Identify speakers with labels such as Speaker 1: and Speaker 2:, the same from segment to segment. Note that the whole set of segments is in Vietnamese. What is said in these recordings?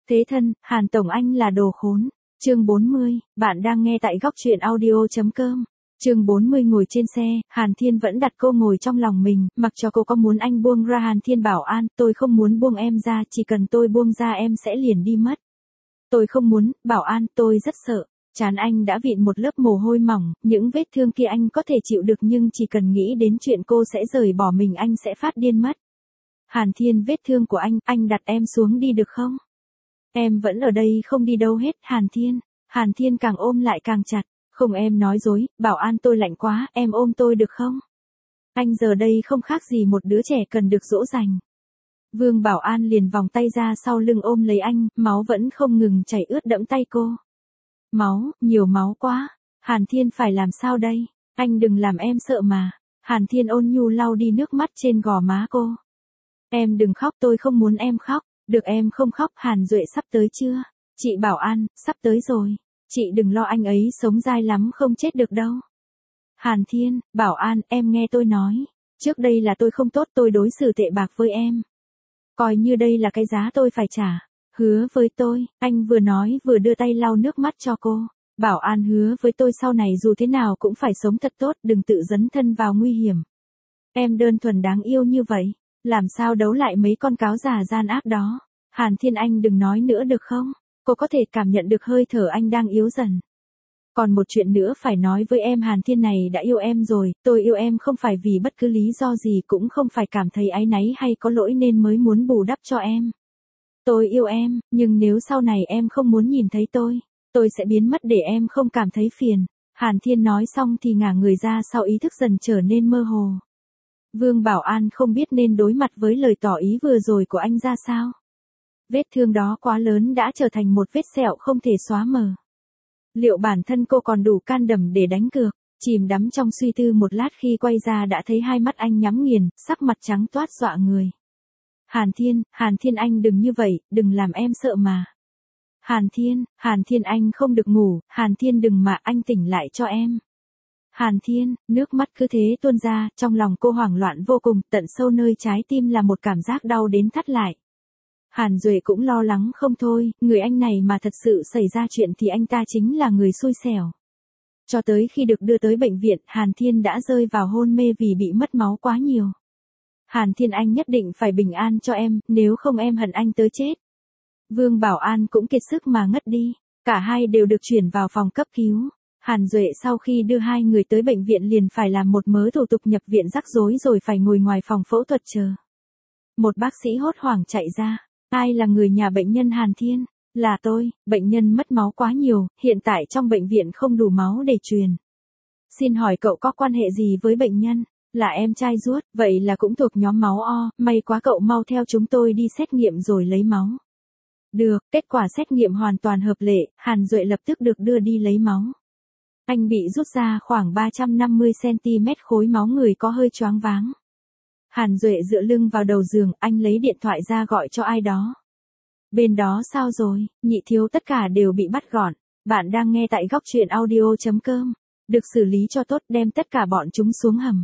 Speaker 1: Thế thân, Hàn Tổng anh là đồ khốn. Chương 40, bạn đang nghe tại góc truyện audio.com. Chương 40 ngồi trên xe, Hàn Thiên vẫn đặt cô ngồi trong lòng mình, mặc cho cô có muốn anh buông ra. Hàn Thiên bảo An, tôi không muốn buông em ra, chỉ cần tôi buông ra em sẽ liền đi mất. Tôi không muốn, bảo An, tôi rất sợ. Trán anh đã vịn một lớp mồ hôi mỏng, những vết thương kia anh có thể chịu được nhưng chỉ cần nghĩ đến chuyện cô sẽ rời bỏ mình anh sẽ phát điên mất. Hàn Thiên, vết thương của anh đặt em xuống đi được không? Em vẫn ở đây không đi đâu hết, Hàn Thiên càng ôm lại càng chặt. Không, em nói dối, bảo An, tôi lạnh quá, em ôm tôi được không? Anh giờ đây không khác gì một đứa trẻ cần được dỗ dành. Vương Bảo An liền vòng tay ra sau lưng ôm lấy anh, máu vẫn không ngừng chảy ướt đẫm tay cô. Máu, nhiều máu quá. Hàn Thiên, phải làm sao đây? Anh đừng làm em sợ mà. Hàn Thiên ôn nhu lau đi nước mắt trên gò má cô. Em đừng khóc, tôi không muốn em khóc. Được, em không khóc. Hàn Duệ sắp tới chưa? Chị Bảo An, sắp tới rồi. Chị đừng lo, anh ấy sống dai lắm, không chết được đâu. Hàn Thiên, Bảo An, em nghe tôi nói. Trước đây là tôi không tốt, tôi đối xử tệ bạc với em. Coi như đây là cái giá tôi phải trả. Hứa với tôi, anh vừa nói vừa đưa tay lau nước mắt cho cô. Bảo An, hứa với tôi sau này dù thế nào cũng phải sống thật tốt, đừng tự dấn thân vào nguy hiểm. Em đơn thuần đáng yêu như vậy, làm sao đấu lại mấy con cáo già gian ác đó. Hàn Thiên, anh đừng nói nữa được không? Cô có thể cảm nhận được hơi thở anh đang yếu dần. Còn một chuyện nữa phải nói với em, Hàn Thiên này đã yêu em rồi, tôi yêu em không phải vì bất cứ lý do gì, cũng không phải cảm thấy áy náy hay có lỗi nên mới muốn bù đắp cho em. Tôi yêu em, nhưng nếu sau này em không muốn nhìn thấy tôi sẽ biến mất để em không cảm thấy phiền. Hàn Thiên nói xong thì ngả người ra sau, ý thức dần trở nên mơ hồ. Vương Bảo An không biết nên đối mặt với lời tỏ ý vừa rồi của anh ra sao. Vết thương đó quá lớn đã trở thành một vết sẹo không thể xóa mờ. Liệu bản thân cô còn đủ can đảm để đánh cược? Chìm đắm trong suy tư một lát, khi quay ra đã thấy hai mắt anh nhắm nghiền, sắc mặt trắng toát dọa người. Hàn Thiên anh đừng như vậy, đừng làm em sợ mà. Hàn Thiên anh không được ngủ, Hàn Thiên đừng mà, anh tỉnh lại cho em. Hàn Thiên, nước mắt cứ thế tuôn ra, trong lòng cô hoảng loạn vô cùng, tận sâu nơi trái tim là một cảm giác đau đến thắt lại. Hàn Duệ cũng lo lắng không thôi, người anh này mà thật sự xảy ra chuyện thì anh ta chính là người xui xẻo. Cho tới khi được đưa tới bệnh viện, Hàn Thiên đã rơi vào hôn mê vì bị mất máu quá nhiều. Hàn Thiên, anh nhất định phải bình an cho em, nếu không em hận anh tới chết. Vương Bảo An cũng kiệt sức mà ngất đi, cả hai đều được chuyển vào phòng cấp cứu. Hàn Duệ sau khi đưa hai người tới bệnh viện liền phải làm một mớ thủ tục nhập viện rắc rối rồi phải ngồi ngoài phòng phẫu thuật chờ. Một bác sĩ hốt hoảng chạy ra. Ai là người nhà bệnh nhân Hàn Thiên? Là tôi, bệnh nhân mất máu quá nhiều, hiện tại trong bệnh viện không đủ máu để truyền. Xin hỏi cậu có quan hệ gì với bệnh nhân? Là em trai ruột, vậy là cũng thuộc nhóm máu O, may quá, cậu mau theo chúng tôi đi xét nghiệm rồi lấy máu. Được, kết quả xét nghiệm hoàn toàn hợp lệ, Hàn Duệ lập tức được đưa đi lấy máu. Anh bị rút ra khoảng 350cm khối máu, người có hơi choáng váng. Hàn Duệ dựa lưng vào đầu giường, anh lấy điện thoại ra gọi cho ai đó. Bên đó sao rồi, Nhị Thiếu, tất cả đều bị bắt gọn. Bạn đang nghe tại góc truyện audio.com. Được xử lý cho tốt, đem tất cả bọn chúng xuống hầm.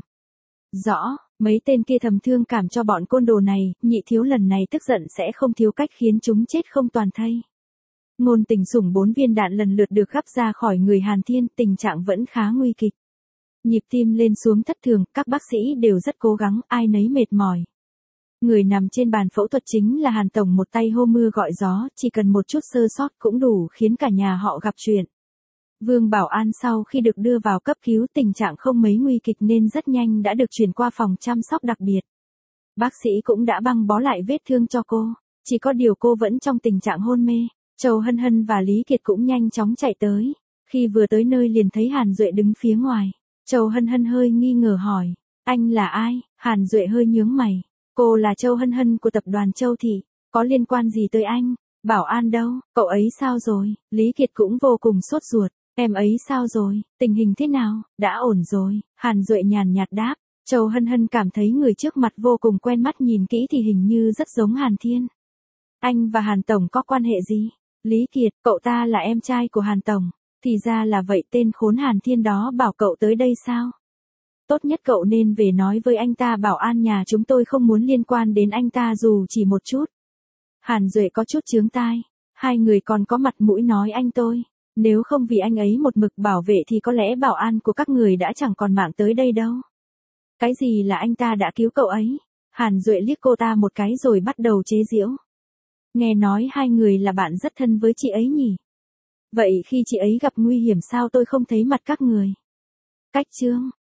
Speaker 1: Rõ, mấy tên kia thầm thương cảm cho bọn côn đồ này, Nhị Thiếu lần này tức giận sẽ không thiếu cách khiến chúng chết không toàn thây. Ngôn Tình Sủng 4 viên đạn lần lượt được gắp ra khỏi người Hàn Thiên, tình trạng vẫn khá nguy kịch. Nhịp tim lên xuống thất thường, các bác sĩ đều rất cố gắng, ai nấy mệt mỏi. Người nằm trên bàn phẫu thuật chính là Hàn Tổng, một tay hô mưa gọi gió, chỉ cần một chút sơ sót cũng đủ khiến cả nhà họ gặp chuyện. Vương Bảo An sau khi được đưa vào cấp cứu, tình trạng không mấy nguy kịch nên rất nhanh đã được chuyển qua phòng chăm sóc đặc biệt. Bác sĩ cũng đã băng bó lại vết thương cho cô, chỉ có điều cô vẫn trong tình trạng hôn mê. Châu Hân Hân và Lý Kiệt cũng nhanh chóng chạy tới. Khi vừa tới nơi liền thấy Hàn Duệ đứng phía ngoài. Châu Hân Hân hơi nghi ngờ hỏi, anh là ai? Hàn Duệ hơi nhướng mày, cô là Châu Hân Hân của tập đoàn Châu Thị, có liên quan gì tới anh? Bảo An đâu, cậu ấy sao rồi? Lý Kiệt cũng vô cùng sốt ruột, em ấy sao rồi, tình hình thế nào? Đã ổn rồi, Hàn Duệ nhàn nhạt đáp. Châu Hân Hân cảm thấy người trước mặt vô cùng quen mắt, nhìn kỹ thì hình như rất giống Hàn Thiên. Anh và Hàn Tổng có quan hệ gì? Lý Kiệt, cậu ta là em trai của Hàn Tổng. Thì ra là vậy, tên khốn Hàn Thiên đó bảo cậu tới đây sao? Tốt nhất cậu nên về nói với anh ta, Bảo An nhà chúng tôi không muốn liên quan đến anh ta dù chỉ một chút. Hàn Duệ có chút chướng tai. Hai người còn có mặt mũi nói anh tôi. Nếu không vì anh ấy một mực bảo vệ thì có lẽ bảo an của các người đã chẳng còn mạng tới đây đâu. Cái gì là anh ta đã cứu cậu ấy? Hàn Duệ liếc cô ta một cái rồi bắt đầu chế giễu. Nghe nói hai người là bạn rất thân với chị ấy nhỉ? Vậy khi chị ấy gặp nguy hiểm sao tôi không thấy mặt các người? Cách chương